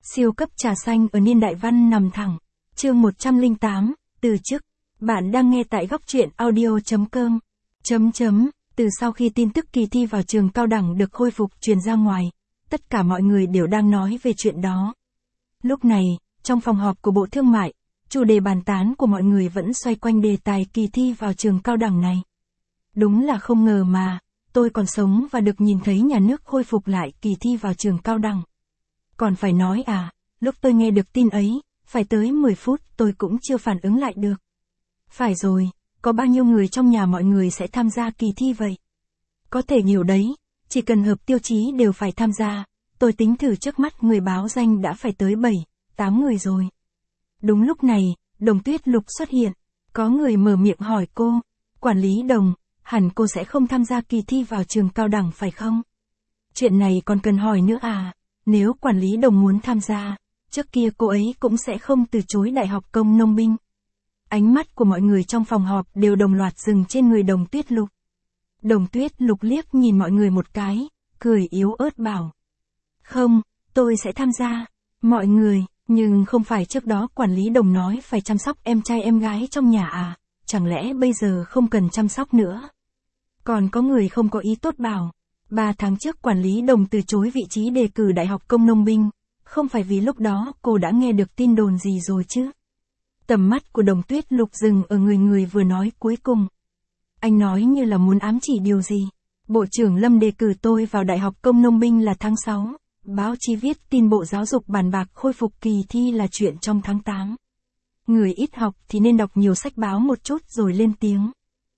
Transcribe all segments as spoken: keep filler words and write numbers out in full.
Siêu cấp trà xanh ở niên đại văn nằm thẳng. Chương một trăm lẻ tám, từ chức. Bạn đang nghe tại góc truyện audio.com. Chấm chấm, từ sau khi tin tức kỳ thi vào trường cao đẳng được khôi phục truyền ra ngoài, tất cả mọi người đều đang nói về chuyện đó. Lúc này, trong phòng họp của Bộ Thương mại, chủ đề bàn tán của mọi người vẫn xoay quanh đề tài kỳ thi vào trường cao đẳng này. Đúng là không ngờ mà, tôi còn sống và được nhìn thấy nhà nước khôi phục lại kỳ thi vào trường cao đẳng. Còn phải nói à, lúc tôi nghe được tin ấy, phải tới mười phút tôi cũng chưa phản ứng lại được. Phải rồi, có bao nhiêu người trong nhà mọi người sẽ tham gia kỳ thi vậy? Có thể nhiều đấy, chỉ cần hợp tiêu chí đều phải tham gia, tôi tính thử trước mắt người báo danh đã phải tới bảy, tám người rồi. Đúng lúc này, Đồng Tuyết Lục xuất hiện, có người mở miệng hỏi cô, quản lý Đồng, hẳn cô sẽ không tham gia kỳ thi vào trường cao đẳng phải không? Chuyện này còn cần hỏi nữa à? Nếu quản lý Đồng muốn tham gia, trước kia cô ấy cũng sẽ không từ chối Đại học Công Nông Binh. Ánh mắt của mọi người trong phòng họp đều đồng loạt dừng trên người Đồng Tuyết Lục. Đồng Tuyết Lục liếc nhìn mọi người một cái, cười yếu ớt bảo. Không, tôi sẽ tham gia. Mọi người, nhưng không phải trước đó quản lý Đồng nói phải chăm sóc em trai em gái trong nhà à, chẳng lẽ bây giờ không cần chăm sóc nữa? Còn có người không có ý tốt bảo. Ba tháng trước quản lý Đồng từ chối vị trí đề cử Đại học Công Nông Binh, không phải vì lúc đó cô đã nghe được tin đồn gì rồi chứ? Tầm mắt của Đồng Tuyết Lục dừng ở người người vừa nói cuối cùng. Anh nói như là muốn ám chỉ điều gì? Bộ trưởng Lâm đề cử tôi vào Đại học Công Nông Binh là tháng sáu, báo chí viết tin Bộ Giáo dục bàn bạc khôi phục kỳ thi là chuyện trong tháng tám. Người ít học thì nên đọc nhiều sách báo một chút rồi lên tiếng.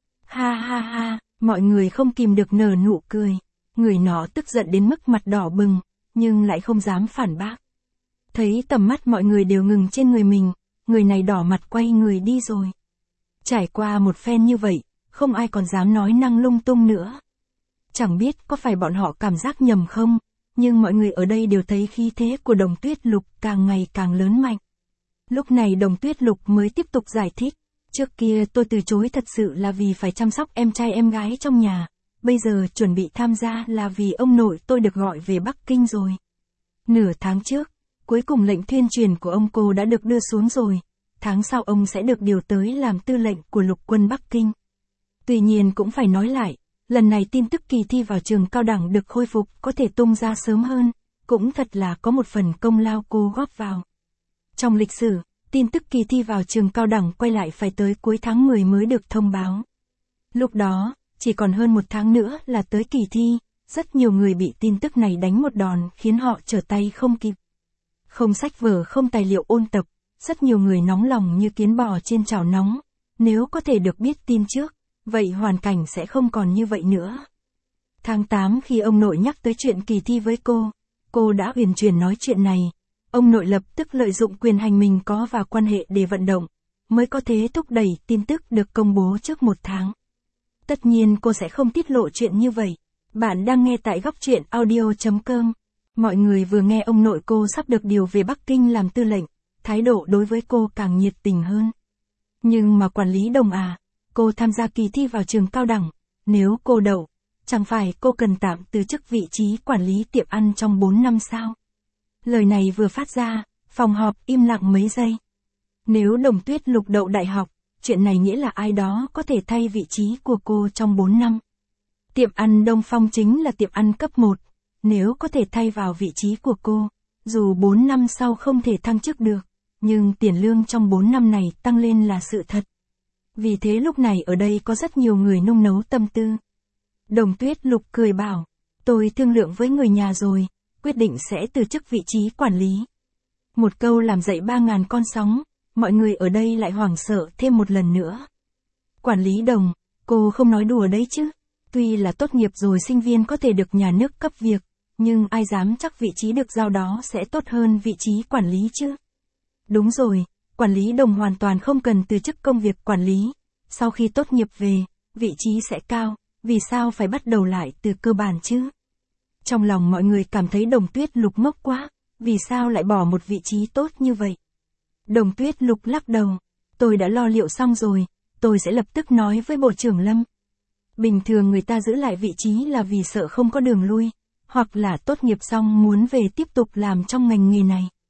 Ha ha ha, mọi người không kìm được nở nụ cười. Người nọ tức giận đến mức mặt đỏ bừng, nhưng lại không dám phản bác. Thấy tầm mắt mọi người đều ngừng trên người mình, người này đỏ mặt quay người đi rồi. Trải qua một phen như vậy, không ai còn dám nói năng lung tung nữa. Chẳng biết có phải bọn họ cảm giác nhầm không, nhưng mọi người ở đây đều thấy khí thế của Đồng Tuyết Lục càng ngày càng lớn mạnh. Lúc này Đồng Tuyết Lục mới tiếp tục giải thích. Trước kia tôi từ chối thật sự là vì phải chăm sóc em trai em gái trong nhà. Bây giờ chuẩn bị tham gia là vì ông nội tôi được gọi về Bắc Kinh rồi. Nửa tháng trước, cuối cùng lệnh tuyên truyền của ông cô đã được đưa xuống rồi. Tháng sau ông sẽ được điều tới làm tư lệnh của lục quân Bắc Kinh. Tuy nhiên cũng phải nói lại, lần này tin tức kỳ thi vào trường cao đẳng được khôi phục có thể tung ra sớm hơn, cũng thật là có một phần công lao cô góp vào. Trong lịch sử, tin tức kỳ thi vào trường cao đẳng quay lại phải tới cuối tháng mười mới được thông báo. Lúc đó, chỉ còn hơn một tháng nữa là tới kỳ thi, rất nhiều người bị tin tức này đánh một đòn khiến họ trở tay không kịp. Không sách vở không tài liệu ôn tập, rất nhiều người nóng lòng như kiến bò trên chảo nóng. Nếu có thể được biết tin trước, vậy hoàn cảnh sẽ không còn như vậy nữa. Tháng tám khi ông nội nhắc tới chuyện kỳ thi với cô, cô đã huyền chuyển nói chuyện này. Ông nội lập tức lợi dụng quyền hành mình có và quan hệ để vận động, mới có thế thúc đẩy tin tức được công bố trước một tháng. Tất nhiên cô sẽ không tiết lộ chuyện như vậy. Bạn đang nghe tại góc truyện audio.com. Mọi người vừa nghe ông nội cô sắp được điều về Bắc Kinh làm tư lệnh, thái độ đối với cô càng nhiệt tình hơn. Nhưng mà quản lý Đồng à, cô tham gia kỳ thi vào trường cao đẳng, nếu cô đậu, chẳng phải cô cần tạm từ chức vị trí quản lý tiệm ăn trong bốn năm sao? Lời này vừa phát ra, phòng họp im lặng mấy giây. Nếu Đồng Tuyết Lục đậu đại học, chuyện này nghĩa là ai đó có thể thay vị trí của cô trong bốn năm. Tiệm ăn Đông Phong chính là tiệm ăn cấp một, nếu có thể thay vào vị trí của cô, dù bốn năm sau không thể thăng chức được, nhưng tiền lương trong bốn năm này tăng lên là sự thật. Vì thế lúc này ở đây có rất nhiều người nung nấu tâm tư. Đồng Tuyết Lục cười bảo, tôi thương lượng với người nhà rồi, quyết định sẽ từ chức vị trí quản lý. Một câu làm dậy ba ngàn con sóng, mọi người ở đây lại hoảng sợ thêm một lần nữa. Quản lý Đồng, cô không nói đùa đấy chứ? Tuy là tốt nghiệp rồi sinh viên có thể được nhà nước cấp việc, nhưng ai dám chắc vị trí được giao đó sẽ tốt hơn vị trí quản lý chứ? Đúng rồi, quản lý Đồng hoàn toàn không cần từ chức công việc quản lý. Sau khi tốt nghiệp về, vị trí sẽ cao, vì sao phải bắt đầu lại từ cơ bản chứ? Trong lòng mọi người cảm thấy Đồng Tuyết Lục ngốc quá, vì sao lại bỏ một vị trí tốt như vậy? Đồng Tuyết Lục lắc đầu, tôi đã lo liệu xong rồi, tôi sẽ lập tức nói với Bộ trưởng Lâm. Bình thường người ta giữ lại vị trí là vì sợ không có đường lui, hoặc là tốt nghiệp xong muốn về tiếp tục làm trong ngành nghề này.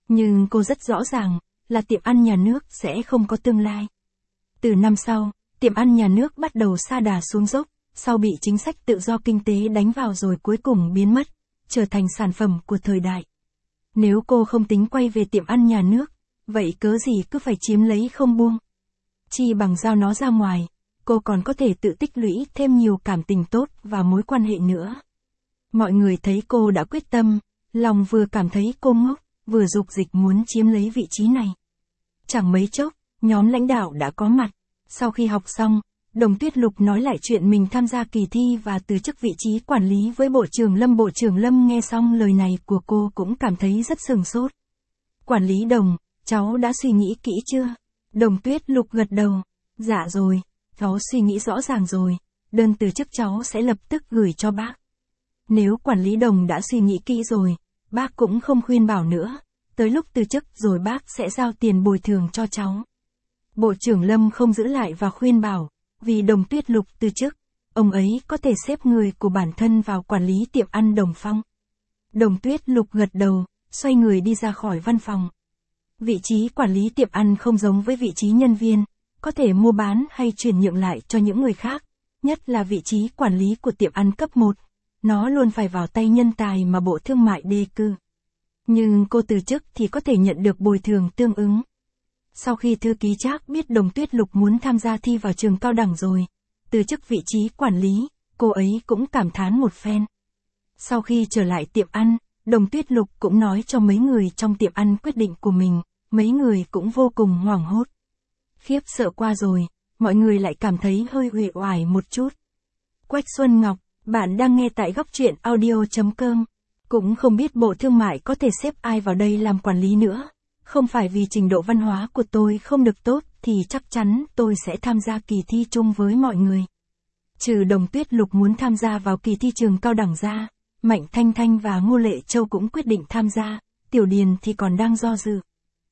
Nhưng cô rất rõ ràng, là tiệm ăn nhà nước sẽ không có tương lai. Từ năm sau, tiệm ăn nhà nước bắt đầu sa đà xuống dốc, sau bị chính sách tự do kinh tế đánh vào rồi cuối cùng biến mất, trở thành sản phẩm của thời đại. Nếu cô không tính quay về tiệm ăn nhà nước, vậy cớ gì cứ phải chiếm lấy không buông. Chi bằng giao nó ra ngoài, cô còn có thể tự tích lũy thêm nhiều cảm tình tốt và mối quan hệ nữa. Mọi người thấy cô đã quyết tâm, lòng vừa cảm thấy cô ngốc, vừa dục dịch muốn chiếm lấy vị trí này. Chẳng mấy chốc, nhóm lãnh đạo đã có mặt. Sau khi học xong, Đồng Tuyết Lục nói lại chuyện mình tham gia kỳ thi và từ chức vị trí quản lý với Bộ trưởng Lâm. Bộ trưởng Lâm nghe xong lời này của cô cũng cảm thấy rất sửng sốt. Quản lý Đồng, cháu đã suy nghĩ kỹ chưa? Đồng Tuyết Lục gật đầu. Dạ rồi, cháu suy nghĩ rõ ràng rồi, đơn từ chức cháu sẽ lập tức gửi cho bác. Nếu quản lý Đồng đã suy nghĩ kỹ rồi, bác cũng không khuyên bảo nữa, tới lúc từ chức rồi bác sẽ giao tiền bồi thường cho cháu. Bộ trưởng Lâm không giữ lại và khuyên bảo, vì Đồng Tuyết Lục từ chức, ông ấy có thể xếp người của bản thân vào quản lý tiệm ăn Đồng Phong. Đồng Tuyết Lục gật đầu, xoay người đi ra khỏi văn phòng. Vị trí quản lý tiệm ăn không giống với vị trí nhân viên, có thể mua bán hay chuyển nhượng lại cho những người khác, nhất là vị trí quản lý của tiệm ăn cấp một. Nó luôn phải vào tay nhân tài mà Bộ Thương mại đề cử. Nhưng cô từ chức thì có thể nhận được bồi thường tương ứng. Sau khi thư ký Trác biết Đồng Tuyết Lục muốn tham gia thi vào trường cao đẳng rồi, từ chức vị trí quản lý, cô ấy cũng cảm thán một phen. Sau khi trở lại tiệm ăn, Đồng Tuyết Lục cũng nói cho mấy người trong tiệm ăn quyết định của mình, mấy người cũng vô cùng hoảng hốt. Khiếp sợ qua rồi, mọi người lại cảm thấy hơi uể oải một chút. Quách Xuân Ngọc, bạn đang nghe tại góc truyện audio chấm com. Cũng không biết Bộ Thương mại có thể xếp ai vào đây làm quản lý nữa. Không phải vì trình độ văn hóa của tôi không được tốt thì chắc chắn tôi sẽ tham gia kỳ thi chung với mọi người. Trừ Đồng Tuyết Lục muốn tham gia vào kỳ thi trường cao đẳng ra, Mạnh Thanh Thanh và Ngô Lệ Châu cũng quyết định tham gia, Tiểu Điền thì còn đang do dự.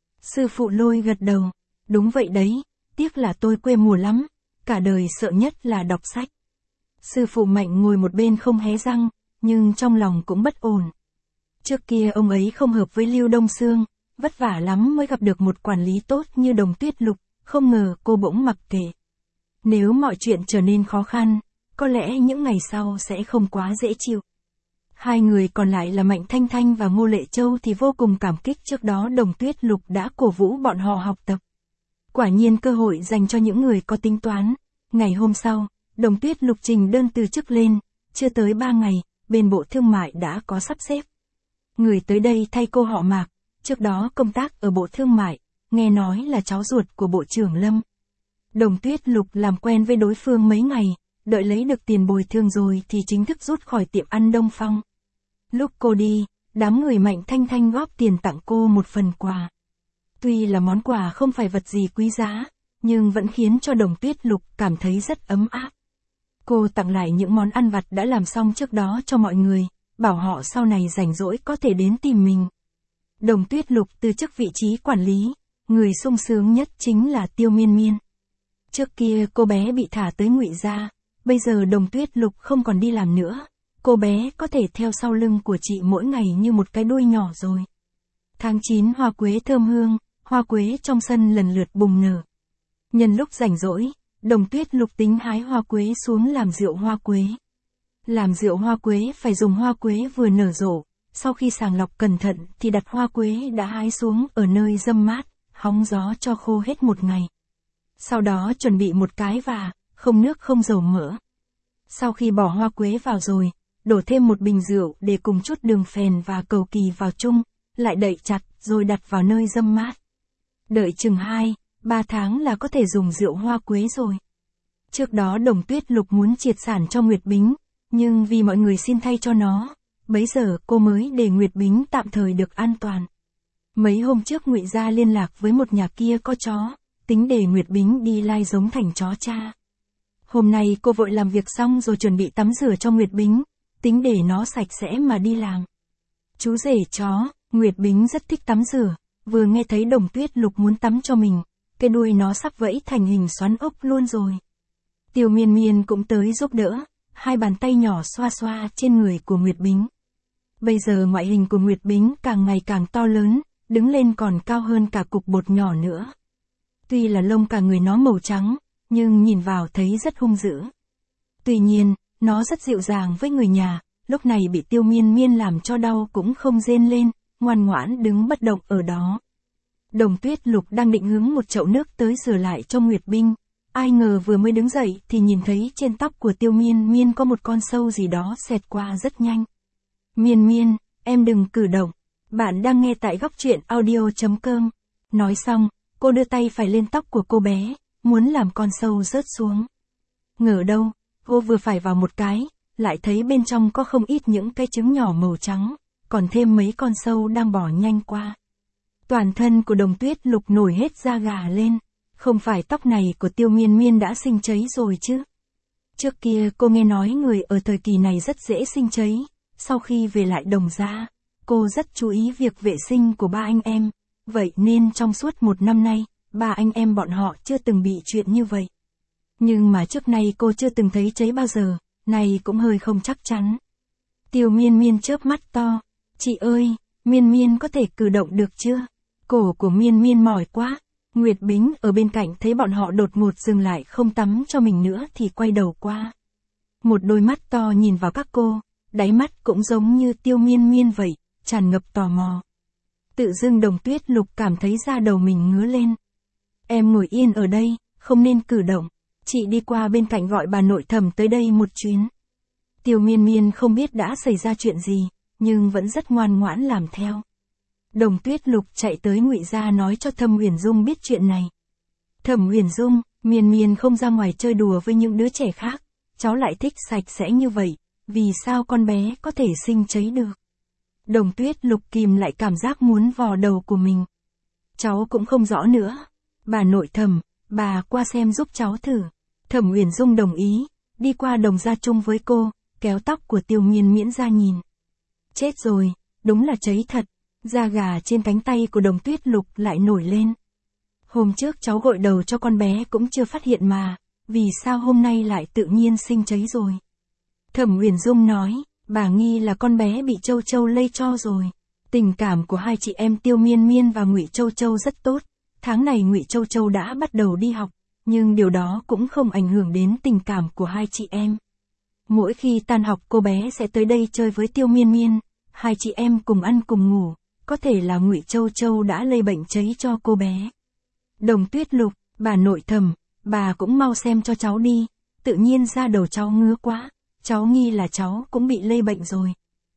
Sư phụ Lôi gật đầu, đúng vậy đấy, tiếc là tôi quê mùa lắm, cả đời sợ nhất là đọc sách. Sư phụ Mạnh ngồi một bên không hé răng, nhưng trong lòng cũng bất ổn. Trước kia ông ấy không hợp với Lưu Đông Sương, vất vả lắm mới gặp được một quản lý tốt như Đồng Tuyết Lục, không ngờ cô bỗng mặc kệ. Nếu mọi chuyện trở nên khó khăn, có lẽ những ngày sau sẽ không quá dễ chịu. Hai người còn lại là Mạnh Thanh Thanh và Ngô Lệ Châu thì vô cùng cảm kích trước đó Đồng Tuyết Lục đã cổ vũ bọn họ học tập. Quả nhiên cơ hội dành cho những người có tính toán. Ngày hôm sau, Đồng Tuyết Lục trình đơn từ chức lên, chưa tới ba ngày, bên Bộ Thương mại đã có sắp xếp. Người tới đây thay cô họ Mạc, trước đó công tác ở Bộ Thương mại, nghe nói là cháu ruột của Bộ trưởng Lâm. Đồng Tuyết Lục làm quen với đối phương mấy ngày, đợi lấy được tiền bồi thường rồi thì chính thức rút khỏi tiệm ăn Đông Phong. Lúc cô đi, đám người Mạnh Thanh Thanh góp tiền tặng cô một phần quà. Tuy là món quà không phải vật gì quý giá, nhưng vẫn khiến cho Đồng Tuyết Lục cảm thấy rất ấm áp. Cô tặng lại những món ăn vặt đã làm xong trước đó cho mọi người, bảo họ sau này rảnh rỗi có thể đến tìm mình. Đồng Tuyết Lục từ chức vị trí quản lý, người sung sướng nhất chính là Tiêu Miên Miên. Trước kia cô bé bị thả tới Ngụy gia, bây giờ Đồng Tuyết Lục không còn đi làm nữa, cô bé có thể theo sau lưng của chị mỗi ngày như một cái đuôi nhỏ rồi. Tháng chín hoa quế thơm hương, hoa quế trong sân lần lượt bùng nở. Nhân lúc rảnh rỗi, Đồng Tuyết Lục tính hái hoa quế xuống làm rượu hoa quế. Làm rượu hoa quế phải dùng hoa quế vừa nở rộ, sau khi sàng lọc cẩn thận thì đặt hoa quế đã hái xuống ở nơi râm mát, hóng gió cho khô hết một ngày. Sau đó chuẩn bị một cái vả, không nước không dầu mỡ. Sau khi bỏ hoa quế vào rồi, đổ thêm một bình rượu để cùng chút đường phèn và cầu kỳ vào chung, lại đậy chặt rồi đặt vào nơi râm mát. Đợi chừng hai, ba tháng là có thể dùng rượu hoa quế rồi. Trước đó Đồng Tuyết Lục muốn triệt sản cho Nguyệt Bính, nhưng vì mọi người xin thay cho nó, bấy giờ cô mới để Nguyệt Bính tạm thời được an toàn. Mấy hôm trước Ngụy gia liên lạc với một nhà kia có chó, tính để Nguyệt Bính đi lai giống thành chó cha. Hôm nay cô vội làm việc xong rồi chuẩn bị tắm rửa cho Nguyệt Bính, tính để nó sạch sẽ mà đi làm. Chú rể chó, Nguyệt Bính rất thích tắm rửa, vừa nghe thấy Đồng Tuyết Lục muốn tắm cho mình, cái đuôi nó sắp vẫy thành hình xoắn ốc luôn rồi. Tiêu Miên Miên cũng tới giúp đỡ, hai bàn tay nhỏ xoa xoa trên người của Nguyệt Bính. Bây giờ ngoại hình của Nguyệt Bính càng ngày càng to lớn, đứng lên còn cao hơn cả cục bột nhỏ nữa. Tuy là lông cả người nó màu trắng, nhưng nhìn vào thấy rất hung dữ. Tuy nhiên, nó rất dịu dàng với người nhà, lúc này bị Tiêu Miên Miên làm cho đau cũng không rên lên, ngoan ngoãn đứng bất động ở đó. Đồng Tuyết Lục đang định hướng một chậu nước tới rửa lại cho Nguyệt Binh, ai ngờ vừa mới đứng dậy thì nhìn thấy trên tóc của Tiêu Miên Miên có một con sâu gì đó xẹt qua rất nhanh. Miên Miên, em đừng cử động, bạn đang nghe tại góc truyện audio chấm com. Nói xong, cô đưa tay phải lên tóc của cô bé, muốn làm con sâu rớt xuống. Ngờ đâu, cô vừa phải vào một cái, lại thấy bên trong có không ít những cái trứng nhỏ màu trắng, còn thêm mấy con sâu đang bò nhanh qua. Toàn thân của Đồng Tuyết Lục nổi hết da gà lên, không phải tóc này của Tiêu Miên Miên đã sinh cháy rồi chứ. Trước kia cô nghe nói người ở thời kỳ này rất dễ sinh cháy, sau khi về lại Đồng gia, cô rất chú ý việc vệ sinh của ba anh em, vậy nên trong suốt một năm nay, ba anh em bọn họ chưa từng bị chuyện như vậy. Nhưng mà trước nay cô chưa từng thấy cháy bao giờ, này cũng hơi không chắc chắn. Tiêu Miên Miên chớp mắt to, chị ơi, Miên Miên có thể cử động được chưa? Cổ của Miên Miên mỏi quá. Nguyệt Bính ở bên cạnh thấy bọn họ đột ngột dừng lại không tắm cho mình nữa thì quay đầu qua. Một đôi mắt to nhìn vào các cô, đáy mắt cũng giống như Tiêu Miên Miên vậy, tràn ngập tò mò. Tự dưng Đồng Tuyết Lục cảm thấy da đầu mình ngứa lên. Em ngồi yên ở đây, không nên cử động, chị đi qua bên cạnh gọi bà nội thẩm tới đây một chuyến. Tiêu Miên Miên không biết đã xảy ra chuyện gì, nhưng vẫn rất ngoan ngoãn làm theo. Đồng Tuyết Lục chạy tới Ngụy gia nói cho Thẩm Uyển Dung biết chuyện này. Thẩm Uyển Dung, Miên Miên không ra ngoài chơi đùa với những đứa trẻ khác, cháu lại thích sạch sẽ như vậy, vì sao con bé có thể sinh cháy được? Đồng Tuyết Lục kìm lại cảm giác muốn vò đầu của mình. Cháu cũng không rõ nữa. Bà nội Thẩm, bà qua xem giúp cháu thử. Thẩm Uyển Dung đồng ý, đi qua Đồng gia chung với cô, kéo tóc của Tiêu Miên Miễn ra nhìn. Chết rồi, đúng là cháy thật. Da gà trên cánh tay của Đồng Tuyết Lục lại nổi lên. Hôm trước cháu gội đầu cho con bé cũng chưa phát hiện mà, vì sao hôm nay lại tự nhiên sinh cháy rồi? Thẩm Uyển Dung nói, bà nghi là con bé bị Châu Châu lây cho rồi. Tình cảm của hai chị em Tiêu Miên Miên và Ngụy Châu Châu rất tốt. Tháng này Ngụy Châu Châu đã bắt đầu đi học, nhưng điều đó cũng không ảnh hưởng đến tình cảm của hai chị em. Mỗi khi tan học cô bé sẽ tới đây chơi với Tiêu Miên Miên, hai chị em cùng ăn cùng ngủ. Có thể là Ngụy Châu Châu đã lây bệnh cháy cho cô bé. Đồng Tuyết Lục, bà nội Thẩm, bà cũng mau xem cho cháu đi, tự nhiên da đầu cháu ngứa quá, cháu nghi là cháu cũng bị lây bệnh rồi.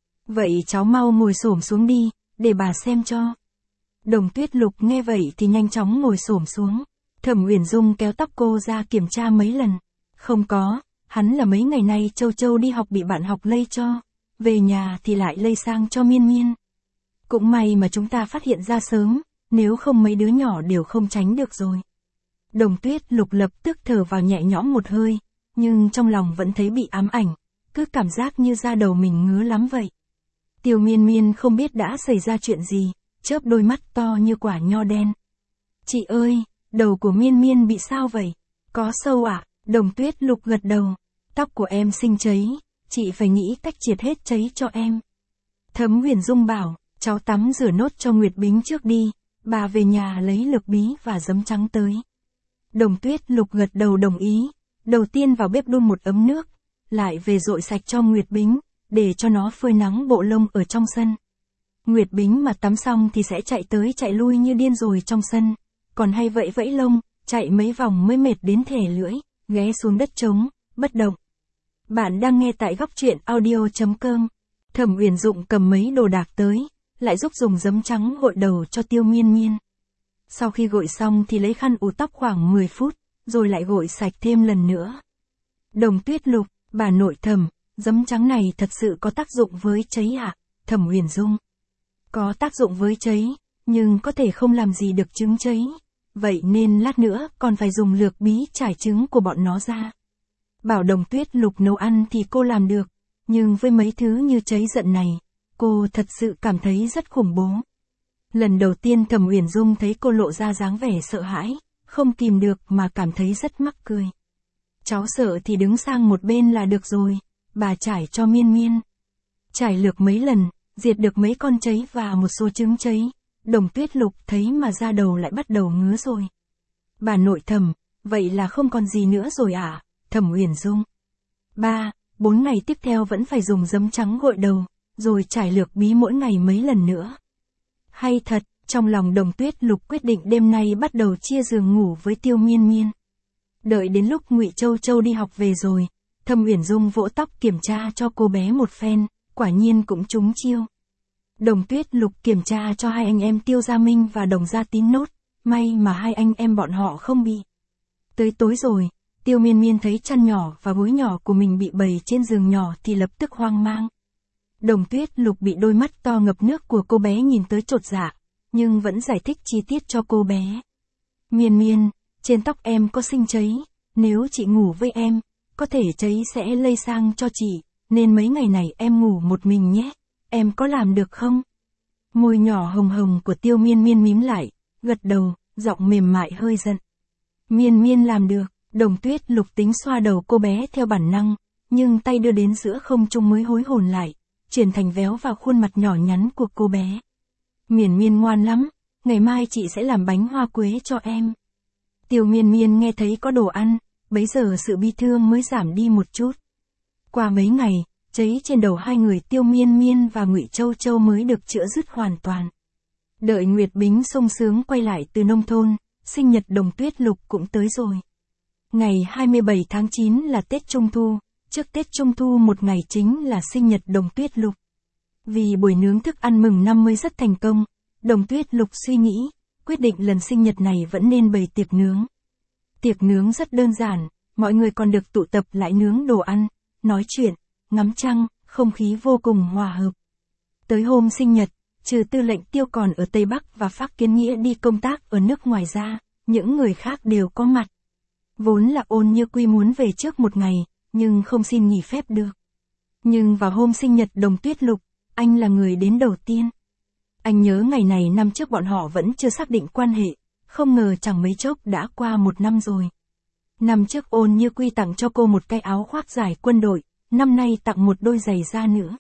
Vậy cháu mau ngồi xổm xuống đi, để bà xem cho. Đồng Tuyết Lục nghe vậy thì nhanh chóng ngồi xổm xuống. Thẩm Uyển Dung kéo tóc cô ra kiểm tra mấy lần. Không có, hắn là mấy ngày nay Châu Châu đi học bị bạn học lây cho, về nhà thì lại lây sang cho Miên Miên. Cũng may mà chúng ta phát hiện ra sớm, nếu không mấy đứa nhỏ đều không tránh được rồi. Đồng Tuyết Lục lập tức thở vào nhẹ nhõm một hơi, nhưng trong lòng vẫn thấy bị ám ảnh, cứ cảm giác như da đầu mình ngứa lắm vậy. Tiêu Miên Miên không biết đã xảy ra chuyện gì, chớp đôi mắt to như quả nho đen. Chị ơi, đầu của Miên Miên bị sao vậy? Có sâu ạ? À? Đồng Tuyết Lục gật đầu. Tóc của em sinh cháy, chị phải nghĩ cách triệt hết cháy cho em. Thẩm Uyển Dung bảo, cháu tắm rửa nốt cho Nguyệt Bính trước đi, bà về nhà lấy lược bí và giấm trắng tới. Đồng Tuyết Lục gật đầu đồng ý, đầu tiên vào bếp đun một ấm nước, lại về dội sạch cho Nguyệt Bính, để cho nó phơi nắng bộ lông ở trong sân. Nguyệt Bính mà tắm xong thì sẽ chạy tới chạy lui như điên rồi trong sân, còn hay vẫy vẫy lông, chạy mấy vòng mới mệt đến thẻ lưỡi, ghé xuống đất trống, bất động. Bạn đang nghe tại góc truyện audio chấm com. Thẩm Uyển Dung cầm mấy đồ đạc tới, lại giúp dùng giấm trắng gội đầu cho Tiêu Miên Miên. Sau khi gội xong thì lấy khăn ủ tóc khoảng mười phút, rồi lại gội sạch thêm lần nữa. Đồng Tuyết Lục, bà nội Thẩm, giấm trắng này thật sự có tác dụng với cháy ạ? À? Thẩm Uyển Dung. Có tác dụng với cháy, nhưng có thể không làm gì được trứng cháy. Vậy nên lát nữa còn phải dùng lược bí trải trứng của bọn nó ra. Bảo Đồng Tuyết Lục nấu ăn thì cô làm được, nhưng với mấy thứ như cháy giận này, cô thật sự cảm thấy rất khủng bố. Lần đầu tiên Thẩm Uyển Dung thấy cô lộ ra dáng vẻ sợ hãi, không kìm được mà cảm thấy rất mắc cười. Cháu sợ thì đứng sang một bên là được rồi, bà trải cho Miên Miên. Trải lược mấy lần, diệt được mấy con cháy và một số trứng cháy, Đồng Tuyết Lục thấy mà da đầu lại bắt đầu ngứa rồi. Bà nội thầm, vậy là không còn gì nữa rồi à, Thẩm Uyển Dung. Ba, bốn ngày tiếp theo vẫn phải dùng giấm trắng gội đầu, rồi trải lược bí mỗi ngày mấy lần nữa. Hay thật, trong lòng Đồng Tuyết Lục quyết định đêm nay bắt đầu chia giường ngủ với Tiêu Miên Miên. Đợi đến lúc Ngụy Châu Châu đi học về rồi, Thẩm Uyển Dung vỗ tóc kiểm tra cho cô bé một phen, quả nhiên cũng trúng chiêu. Đồng Tuyết Lục kiểm tra cho hai anh em Tiêu Gia Minh và Đồng Gia Tín nốt, may mà hai anh em bọn họ không bị. Tới tối rồi, Tiêu Miên Miên thấy chăn nhỏ và gối nhỏ của mình bị bày trên giường nhỏ thì lập tức hoang mang. Đồng Tuyết Lục bị đôi mắt to ngập nước của cô bé nhìn tới chột dạ, nhưng vẫn giải thích chi tiết cho cô bé. Miên Miên, trên tóc em có sinh cháy, nếu chị ngủ với em, có thể cháy sẽ lây sang cho chị, nên mấy ngày này em ngủ một mình nhé, em có làm được không? Môi nhỏ hồng hồng của Tiêu Miên Miên mím lại, gật đầu, giọng mềm mại hơi giận. Miên Miên làm được. Đồng Tuyết Lục tính xoa đầu cô bé theo bản năng, nhưng tay đưa đến giữa không trung mới hối hồn lại, chuyển thành véo vào khuôn mặt nhỏ nhắn của cô bé. Miên Miên ngoan lắm, ngày mai chị sẽ làm bánh hoa quế cho em. Tiêu Miên Miên nghe thấy có đồ ăn, bấy giờ sự bi thương mới giảm đi một chút. Qua mấy ngày, cháy trên đầu hai người Tiêu Miên Miên và Ngụy Châu Châu mới được chữa dứt hoàn toàn. Đợi Nguyệt Bính sung sướng quay lại từ nông thôn, sinh nhật Đồng Tuyết Lục cũng tới rồi. Ngày hai mươi bảy tháng chín là Tết Trung Thu, trước Tết Trung Thu một ngày chính là sinh nhật Đồng Tuyết Lục. Vì buổi nướng thức ăn mừng năm mươi rất thành công, Đồng Tuyết Lục suy nghĩ, quyết định lần sinh nhật này vẫn nên bày tiệc nướng. Tiệc nướng rất đơn giản, mọi người còn được tụ tập lại nướng đồ ăn, nói chuyện, ngắm trăng, không khí vô cùng hòa hợp. Tới hôm sinh nhật, trừ Tư lệnh Tiêu còn ở Tây Bắc và Phác Kiến Nghĩa đi công tác ở nước ngoài ra, những người khác đều có mặt. Vốn là Ôn Như Quy muốn về trước một ngày, nhưng không xin nghỉ phép được. Nhưng vào hôm sinh nhật Đồng Tuyết Lục, anh là người đến đầu tiên. Anh nhớ ngày này năm trước bọn họ vẫn chưa xác định quan hệ, không ngờ chẳng mấy chốc đã qua một năm rồi. Năm trước Ôn Như Quy tặng cho cô một cái áo khoác dài quân đội, năm nay tặng một đôi giày da nữa.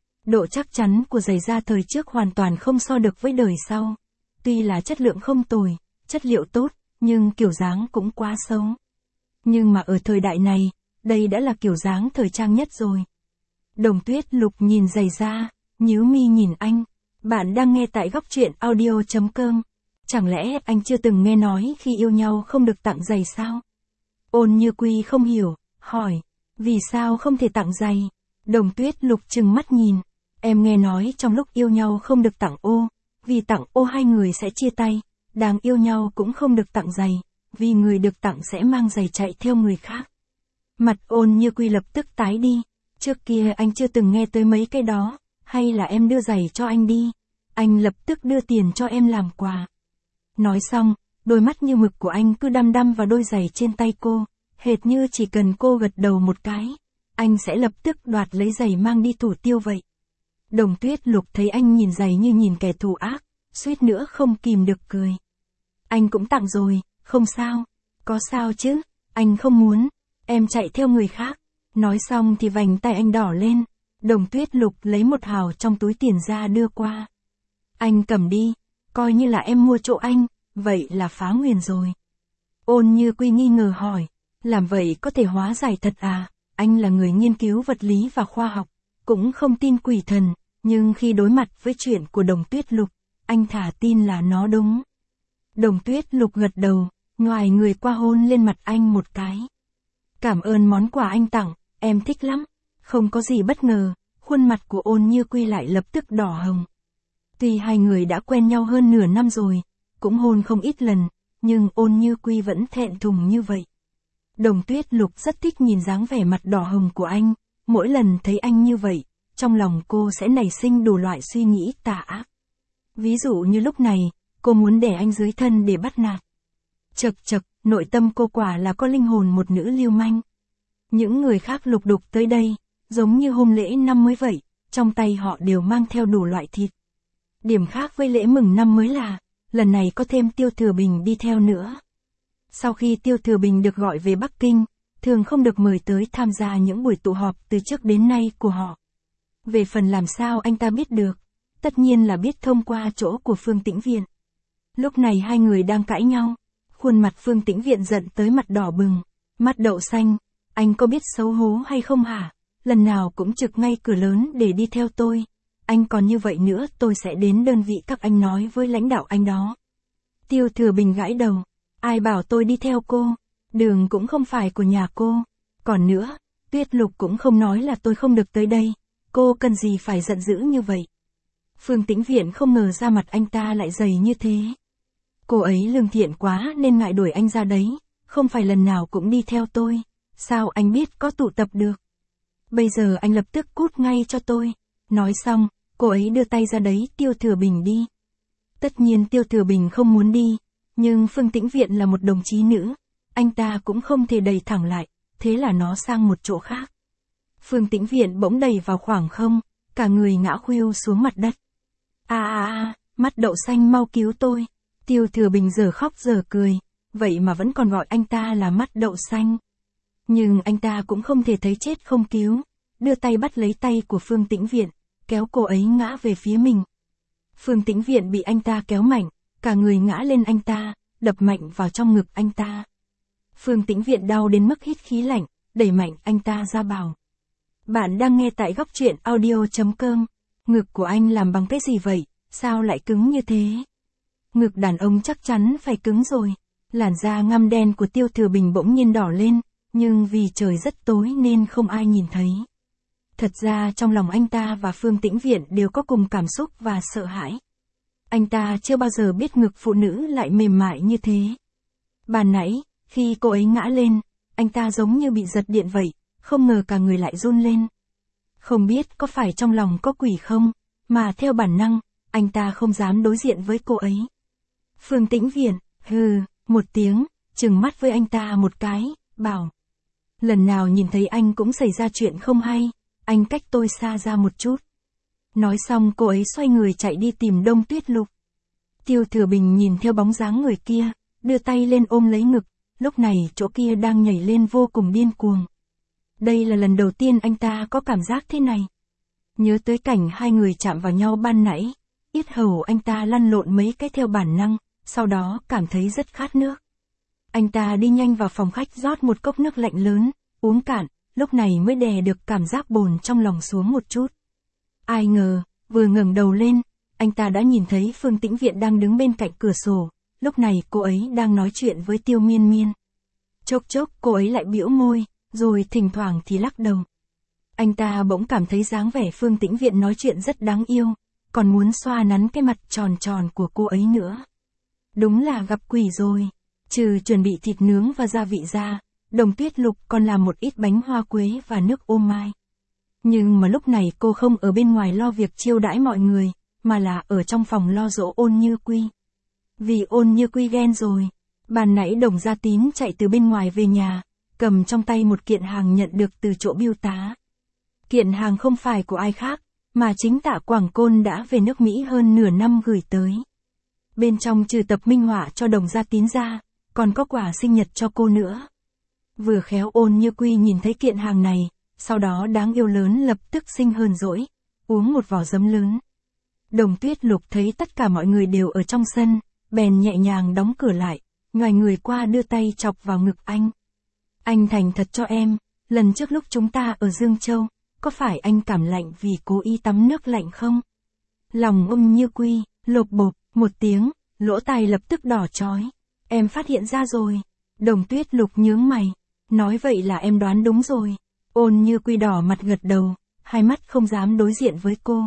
Độ chắc chắn của giày da thời trước hoàn toàn không so được với đời sau. Tuy là chất lượng không tồi, chất liệu tốt, nhưng kiểu dáng cũng quá xấu. Nhưng mà ở thời đại này, đây đã là kiểu dáng thời trang nhất rồi. Đồng Tuyết Lục nhìn giày da, nhíu mi nhìn anh. Bạn đang nghe tại góc truyện audio chấm com. Chẳng lẽ anh chưa từng nghe nói khi yêu nhau không được tặng giày sao? Ôn Như Quy không hiểu, hỏi. Vì sao không thể tặng giày? Đồng Tuyết Lục trừng mắt nhìn. Em nghe nói trong lúc yêu nhau không được tặng ô, vì tặng ô hai người sẽ chia tay. Đang yêu nhau cũng không được tặng giày, vì người được tặng sẽ mang giày chạy theo người khác. Mặt Ôn Như Quy lập tức tái đi. Trước kia anh chưa từng nghe tới mấy cái đó, hay là em đưa giày cho anh đi. Anh lập tức đưa tiền cho em làm quà. Nói xong, đôi mắt như mực của anh cứ đăm đăm vào đôi giày trên tay cô, hệt như chỉ cần cô gật đầu một cái, anh sẽ lập tức đoạt lấy giày mang đi thủ tiêu vậy. Đồng Tuyết Lục thấy anh nhìn giày như nhìn kẻ thù ác, suýt nữa không kìm được cười. Anh cũng tặng rồi, không sao. Có sao chứ, anh không muốn, em chạy theo người khác. Nói xong thì vành tay anh đỏ lên, Đồng Tuyết Lục lấy một hào trong túi tiền ra đưa qua. Anh cầm đi, coi như là em mua chỗ anh, vậy là phá nguyền rồi. Ôn Như Quy nghi ngờ hỏi, làm vậy có thể hóa giải thật à? Anh là người nghiên cứu vật lý và khoa học, cũng không tin quỷ thần, nhưng khi đối mặt với chuyện của Đồng Tuyết Lục, anh thả tin là nó đúng. Đồng Tuyết Lục gật đầu, nhoài người qua hôn lên mặt anh một cái. Cảm ơn món quà anh tặng, em thích lắm. Không có gì bất ngờ, khuôn mặt của Ôn Như Quy lại lập tức đỏ hồng. Tuy hai người đã quen nhau hơn nửa năm rồi, cũng hôn không ít lần, nhưng Ôn Như Quy vẫn thẹn thùng như vậy. Đồng Tuyết Lục rất thích nhìn dáng vẻ mặt đỏ hồng của anh, mỗi lần thấy anh như vậy, trong lòng cô sẽ nảy sinh đủ loại suy nghĩ tà ác. Ví dụ như lúc này, cô muốn để anh dưới thân để bắt nạt. Chật chật, nội tâm cô quả là có linh hồn một nữ lưu manh. Những người khác lục đục tới đây, giống như hôm lễ năm mới vậy, trong tay họ đều mang theo đủ loại thịt. Điểm khác với lễ mừng năm mới là, lần này có thêm Tiêu Thừa Bình đi theo nữa. Sau khi Tiêu Thừa Bình được gọi về Bắc Kinh, thường không được mời tới tham gia những buổi tụ họp từ trước đến nay của họ. Về phần làm sao anh ta biết được, tất nhiên là biết thông qua chỗ của Phương Tĩnh Viện. Lúc này hai người đang cãi nhau, khuôn mặt Phương Tĩnh Viện giận tới mặt đỏ bừng, mắt đậu xanh, anh có biết xấu hổ hay không hả? Lần nào cũng trực ngay cửa lớn để đi theo tôi, anh còn như vậy nữa tôi sẽ đến đơn vị các anh nói với lãnh đạo anh đó. Tiêu Thừa Bình gãi đầu, ai bảo tôi đi theo cô, đường cũng không phải của nhà cô, còn nữa, Tuyết Lục cũng không nói là tôi không được tới đây, cô cần gì phải giận dữ như vậy. Phương Tĩnh Viện không ngờ da mặt anh ta lại dày như thế. Cô ấy lương thiện quá nên ngại đuổi anh ra đấy, không phải lần nào cũng đi theo tôi, sao anh biết có tụ tập được. Bây giờ anh lập tức cút ngay cho tôi. Nói xong, cô ấy đưa tay ra đấy Tiêu Thừa Bình đi. Tất nhiên Tiêu Thừa Bình không muốn đi, nhưng Phương Tĩnh Viện là một đồng chí nữ, anh ta cũng không thể đẩy thẳng lại, thế là nó sang một chỗ khác. Phương Tĩnh Viện bỗng đẩy vào khoảng không, cả người ngã khuỵu xuống mặt đất. A a a, mắt đậu xanh mau cứu tôi. Tiêu Thừa Bình giờ khóc giờ cười, vậy mà vẫn còn gọi anh ta là mắt đậu xanh. Nhưng anh ta cũng không thể thấy chết không cứu, đưa tay bắt lấy tay của Phương Tĩnh Viện, kéo cô ấy ngã về phía mình. Phương Tĩnh Viện bị anh ta kéo mạnh, cả người ngã lên anh ta, đập mạnh vào trong ngực anh ta. Phương Tĩnh Viện đau đến mức hít khí lạnh, đẩy mạnh anh ta ra bảo. Bạn đang nghe tại góc truyện audio chấm com. Ngực của anh làm bằng cái gì vậy, sao lại cứng như thế? Ngực đàn ông chắc chắn phải cứng rồi. Làn da ngăm đen của Tiêu Thừa Bình bỗng nhiên đỏ lên, nhưng vì trời rất tối nên không ai nhìn thấy. Thật ra trong lòng anh ta và Phương Tĩnh Viện đều có cùng cảm xúc và sợ hãi. Anh ta chưa bao giờ biết ngực phụ nữ lại mềm mại như thế. Ban nãy, khi cô ấy ngã lên, anh ta giống như bị giật điện vậy, không ngờ cả người lại run lên. Không biết có phải trong lòng có quỷ không, mà theo bản năng, anh ta không dám đối diện với cô ấy. Phương Tĩnh Viện, hừ, một tiếng, trừng mắt với anh ta một cái, bảo. Lần nào nhìn thấy anh cũng xảy ra chuyện không hay, anh cách tôi xa ra một chút. Nói xong cô ấy xoay người chạy đi tìm Đông Tuyết Lục. Tiêu Thừa Bình nhìn theo bóng dáng người kia, đưa tay lên ôm lấy ngực, lúc này chỗ kia đang nhảy lên vô cùng điên cuồng. Đây là lần đầu tiên anh ta có cảm giác thế này. Nhớ tới cảnh hai người chạm vào nhau ban nãy, yết hầu anh ta lăn lộn mấy cái theo bản năng, sau đó cảm thấy rất khát nước. Anh ta đi nhanh vào phòng khách rót một cốc nước lạnh lớn, uống cạn, lúc này mới đè được cảm giác bồn trong lòng xuống một chút. Ai ngờ, vừa ngẩng đầu lên, anh ta đã nhìn thấy Phương Tĩnh Viện đang đứng bên cạnh cửa sổ, lúc này cô ấy đang nói chuyện với Tiêu Miên Miên. Chốc chốc cô ấy lại bĩu môi, rồi thỉnh thoảng thì lắc đầu. Anh ta bỗng cảm thấy dáng vẻ Phương Tĩnh Viện nói chuyện rất đáng yêu, còn muốn xoa nắn cái mặt tròn tròn của cô ấy nữa. Đúng là gặp quỷ rồi. Trừ chuẩn bị thịt nướng và gia vị ra, Đồng Tuyết Lục còn làm một ít bánh hoa quế và nước ô mai. Nhưng mà lúc này cô không ở bên ngoài lo việc chiêu đãi mọi người, mà là ở trong phòng lo dỗ Ôn Như Quy. Vì Ôn Như Quy ghen rồi, ban nãy Đồng Gia Tín chạy từ bên ngoài về nhà, cầm trong tay một kiện hàng nhận được từ chỗ bưu tá. Kiện hàng không phải của ai khác, mà chính Tạ Quảng Côn đã về nước Mỹ hơn nửa năm gửi tới. Bên trong trừ tập minh họa cho Đồng Gia Tín ra, còn có quà sinh nhật cho cô nữa. Vừa khéo Ôn Như Quy nhìn thấy kiện hàng này, sau đó đáng yêu lớn lập tức sinh hờn dỗi, uống một vò giấm lớn. Đồng Tuyết Lục thấy tất cả mọi người đều ở trong sân, bèn nhẹ nhàng đóng cửa lại, nhoài người qua đưa tay chọc vào ngực anh. Anh thành thật cho em, lần trước lúc chúng ta ở Dương Châu, có phải anh cảm lạnh vì cố ý tắm nước lạnh không? Lòng Ôn Như Quy, lộp bộp, một tiếng, lỗ tai lập tức đỏ chói. Em phát hiện ra rồi. Đồng Tuyết Lục nhướng mày, nói vậy là em đoán đúng rồi. Ôn Như Quy đỏ mặt gật đầu, hai mắt không dám đối diện với cô.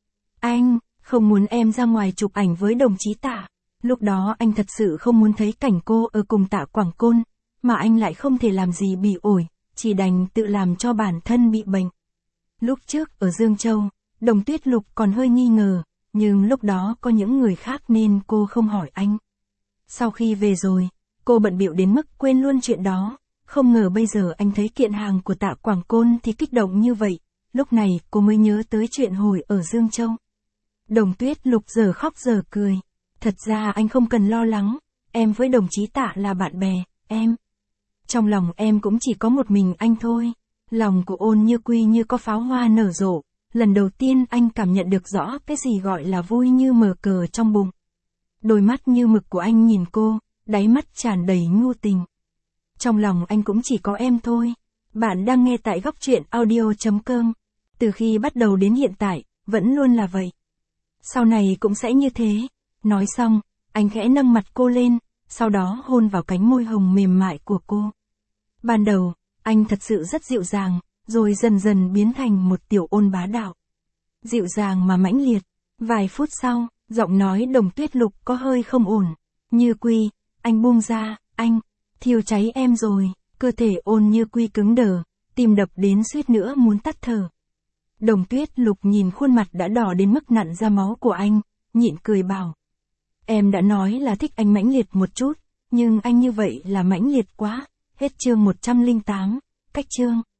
Anh, không muốn em ra ngoài chụp ảnh với đồng chí Tạ. Lúc đó anh thật sự không muốn thấy cảnh cô ở cùng Tạ Quảng Côn, mà anh lại không thể làm gì bị ổi, chỉ đành tự làm cho bản thân bị bệnh. Lúc trước ở Dương Châu, Đồng Tuyết Lục còn hơi nghi ngờ, nhưng lúc đó có những người khác nên cô không hỏi anh. Sau khi về rồi, cô bận bịu đến mức quên luôn chuyện đó, không ngờ bây giờ anh thấy kiện hàng của Tạ Quảng Côn thì kích động như vậy, lúc này cô mới nhớ tới chuyện hồi ở Dương Châu. Đồng Tuyết Lục giờ khóc giờ cười, thật ra anh không cần lo lắng, em với đồng chí Tạ là bạn bè, em. Trong lòng em cũng chỉ có một mình anh thôi. Lòng của Ôn Như Quy như có pháo hoa nở rộ, lần đầu tiên anh cảm nhận được rõ cái gì gọi là vui như mờ cờ trong bụng. Đôi mắt như mực của anh nhìn cô, đáy mắt tràn đầy nhu tình. Trong lòng anh cũng chỉ có em thôi. Bạn đang nghe tại góc truyện audio chấm com. Từ khi bắt đầu đến hiện tại, vẫn luôn là vậy. Sau này cũng sẽ như thế. Nói xong, anh khẽ nâng mặt cô lên, sau đó hôn vào cánh môi hồng mềm mại của cô. Ban đầu, anh thật sự rất dịu dàng, rồi dần dần biến thành một tiểu ôn bá đạo. Dịu dàng mà mãnh liệt. Vài phút sau, giọng nói Đồng Tuyết Lục có hơi không ổn. Như Quy, anh buông ra, anh, thiêu cháy em rồi. Cơ thể ôn Như Quy cứng đờ, tim đập đến suýt nữa muốn tắt thở. Đồng Tuyết Lục nhìn khuôn mặt đã đỏ đến mức nặn ra máu của anh, nhịn cười bảo. Em đã nói là thích anh mãnh liệt một chút, nhưng anh như vậy là mãnh liệt quá. Hết chương một trăm lẻ tám, cách chương.